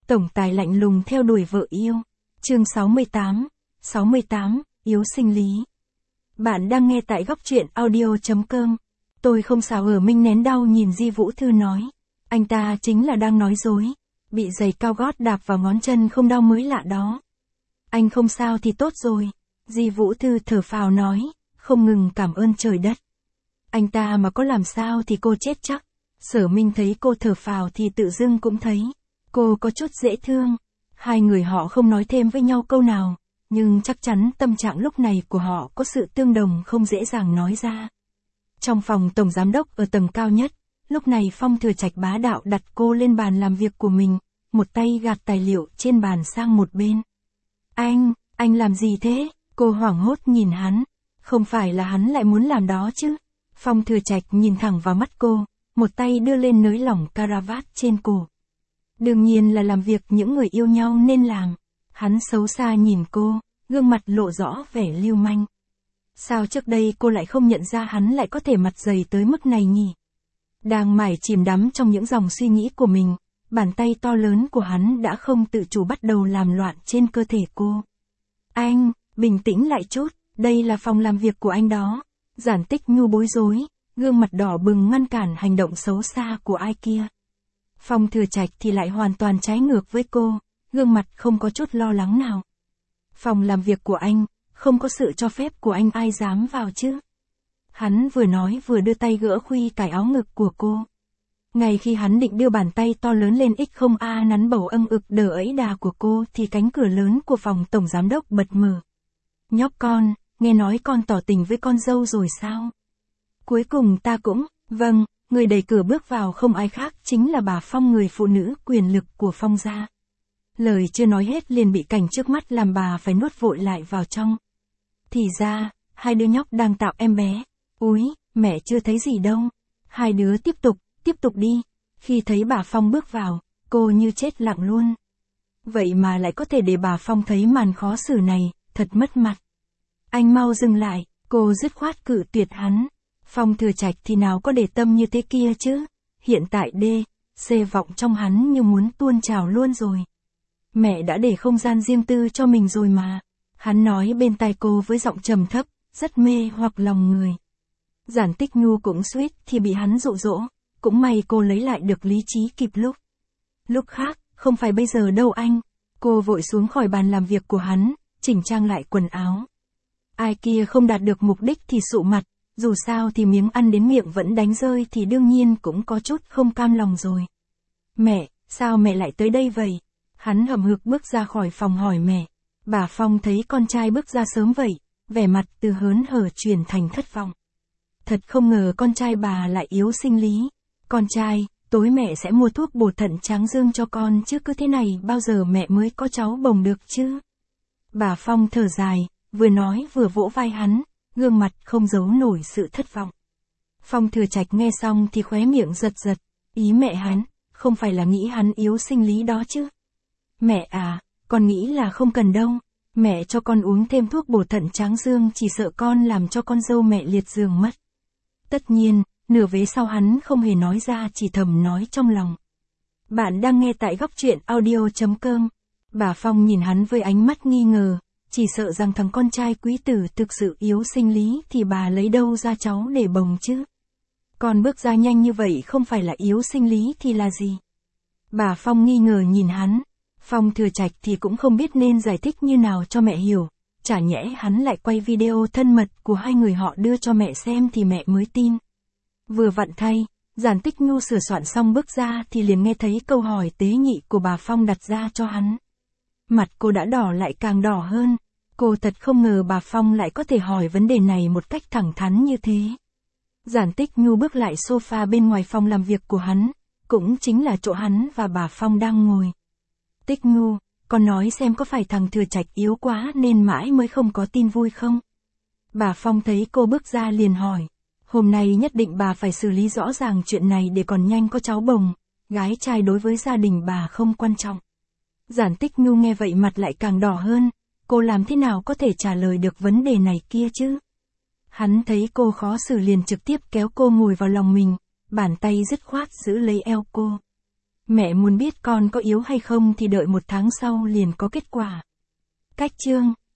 Tổng tài lạnh lùng theo đuổi vợ yêu. Chương 68, yếu sinh lý. Bạn đang nghe tại góc truyện audio.com. Tôi không sao ở Minh nén đau nhìn Di Vũ Thư nói. Anh ta chính là đang nói dối. Bị giày cao gót đạp vào ngón chân không đau mới lạ đó. Anh không sao thì tốt rồi. Di Vũ Thư thở phào nói, không ngừng cảm ơn trời đất. Anh ta mà có làm sao thì cô chết chắc. Sở Minh thấy cô thở phào thì tự dưng cũng thấy cô có chút dễ thương. Hai người họ không nói thêm với nhau câu nào, nhưng chắc chắn tâm trạng lúc này của họ có sự tương đồng không dễ dàng nói ra. Trong phòng tổng giám đốc ở tầng cao nhất, lúc này Phong Thừa Trạch bá đạo đặt cô lên bàn làm việc của mình, một tay gạt tài liệu trên bàn sang một bên. Anh làm gì thế? Cô hoảng hốt nhìn hắn. Không phải là hắn lại muốn làm đó chứ? Phong Thừa Trạch nhìn thẳng vào mắt cô, một tay đưa lên nới lỏng caravat trên cổ. Đương nhiên là làm việc những người yêu nhau nên làm. Hắn xấu xa nhìn cô, gương mặt lộ rõ vẻ lưu manh. Sao trước đây cô lại không nhận ra hắn lại có thể mặt dày tới mức này nhỉ? Đang mải chìm đắm trong những dòng suy nghĩ của mình, bàn tay to lớn của hắn đã không tự chủ bắt đầu làm loạn trên cơ thể cô. Anh, bình tĩnh lại chút, đây là phòng làm việc của anh đó. Giản Tích Nhu bối rối, gương mặt đỏ bừng ngăn cản hành động xấu xa của ai kia. Phong Thừa Trạch thì lại hoàn toàn trái ngược với cô, gương mặt không có chút lo lắng nào. Phòng làm việc của anh, không có sự cho phép của anh ai dám vào chứ? Hắn vừa nói vừa đưa tay gỡ khuy cài áo ngực của cô. Ngay khi hắn định đưa bàn tay to lớn lên X0A nắn bầu âng ực đờ ấy đà của cô thì cánh cửa lớn của phòng tổng giám đốc bật mở. Nhóc con, nghe nói con tỏ tình với con dâu rồi sao? Cuối cùng ta cũng, vâng, người đẩy cửa bước vào không ai khác chính là bà Phong, người phụ nữ quyền lực của Phong gia. Lời chưa nói hết liền bị cảnh trước mắt làm bà phải nuốt vội lại vào trong. Thì ra, hai đứa nhóc đang tạo em bé. Úi, mẹ chưa thấy gì đâu. Hai đứa tiếp tục đi. Khi thấy bà Phong bước vào, cô như chết lặng luôn. Vậy mà lại có thể để bà Phong thấy màn khó xử này, thật mất mặt. Anh mau dừng lại, cô dứt khoát cự tuyệt hắn. Phong Thừa Trạch thì nào có để tâm như thế kia chứ. Hiện tại C vọng trong hắn như muốn tuôn trào luôn rồi. Mẹ đã để không gian riêng tư cho mình rồi mà. Hắn nói bên tai cô với giọng trầm thấp, rất mê hoặc lòng người. Giản Tích Nhu cũng suýt thì bị hắn dụ dỗ, cũng may cô lấy lại được lý trí kịp lúc. Lúc khác, không phải bây giờ đâu anh. Cô vội xuống khỏi bàn làm việc của hắn, chỉnh trang lại quần áo. Ai kia không đạt được mục đích thì sụ mặt, dù sao thì miếng ăn đến miệng vẫn đánh rơi thì đương nhiên cũng có chút không cam lòng rồi. Mẹ, sao mẹ lại tới đây vậy? Hắn hậm hực bước ra khỏi phòng hỏi mẹ. Bà Phong thấy con trai bước ra sớm vậy, vẻ mặt từ hớn hở chuyển thành thất vọng. Thật không ngờ con trai bà lại yếu sinh lý. Con trai, tối mẹ sẽ mua thuốc bổ thận tráng dương cho con chứ cứ thế này bao giờ mẹ mới có cháu bồng được chứ? Bà Phong thở dài, vừa nói vừa vỗ vai hắn, gương mặt không giấu nổi sự thất vọng. Phong Thừa Trạch nghe xong thì khóe miệng giật giật, ý mẹ hắn, không phải là nghĩ hắn yếu sinh lý đó chứ? Mẹ à, con nghĩ là không cần đâu, mẹ cho con uống thêm thuốc bổ thận tráng dương chỉ sợ con làm cho con dâu mẹ liệt giường mất. Tất nhiên, nửa vế sau hắn không hề nói ra chỉ thầm nói trong lòng. Bạn đang nghe tại góc truyện audio.com. Bà Phong nhìn hắn với ánh mắt nghi ngờ, chỉ sợ rằng thằng con trai quý tử thực sự yếu sinh lý thì bà lấy đâu ra cháu để bồng chứ. Con bước ra nhanh như vậy không phải là yếu sinh lý thì là gì? Bà Phong nghi ngờ nhìn hắn. Phong Thừa Trạch thì cũng không biết nên giải thích như nào cho mẹ hiểu. Chả nhẽ hắn lại quay video thân mật của hai người họ đưa cho mẹ xem thì mẹ mới tin. Vừa vặn thay, Giản Tích Nhu sửa soạn xong bước ra thì liền nghe thấy câu hỏi tế nhị của bà Phong đặt ra cho hắn. Mặt cô đã đỏ lại càng đỏ hơn. Cô thật không ngờ bà Phong lại có thể hỏi vấn đề này một cách thẳng thắn như thế. Giản Tích Nhu bước lại sofa bên ngoài phòng làm việc của hắn, cũng chính là chỗ hắn và bà Phong đang ngồi. Tích Nhu, con nói xem có phải thằng Thừa Trạch yếu quá nên mãi mới không có tin vui không? Bà Phong thấy cô bước ra liền hỏi. Hôm nay nhất định bà phải xử lý rõ ràng chuyện này để còn nhanh có cháu bồng. Gái trai đối với gia đình bà không quan trọng. Giản Tích Nhu nghe vậy mặt lại càng đỏ hơn. Cô làm thế nào có thể trả lời được vấn đề này kia chứ? Hắn thấy cô khó xử liền trực tiếp kéo cô ngồi vào lòng mình, bàn tay dứt khoát giữ lấy eo cô. Mẹ muốn biết con có yếu hay không thì đợi 1 tháng sau liền có kết quả. Cách chương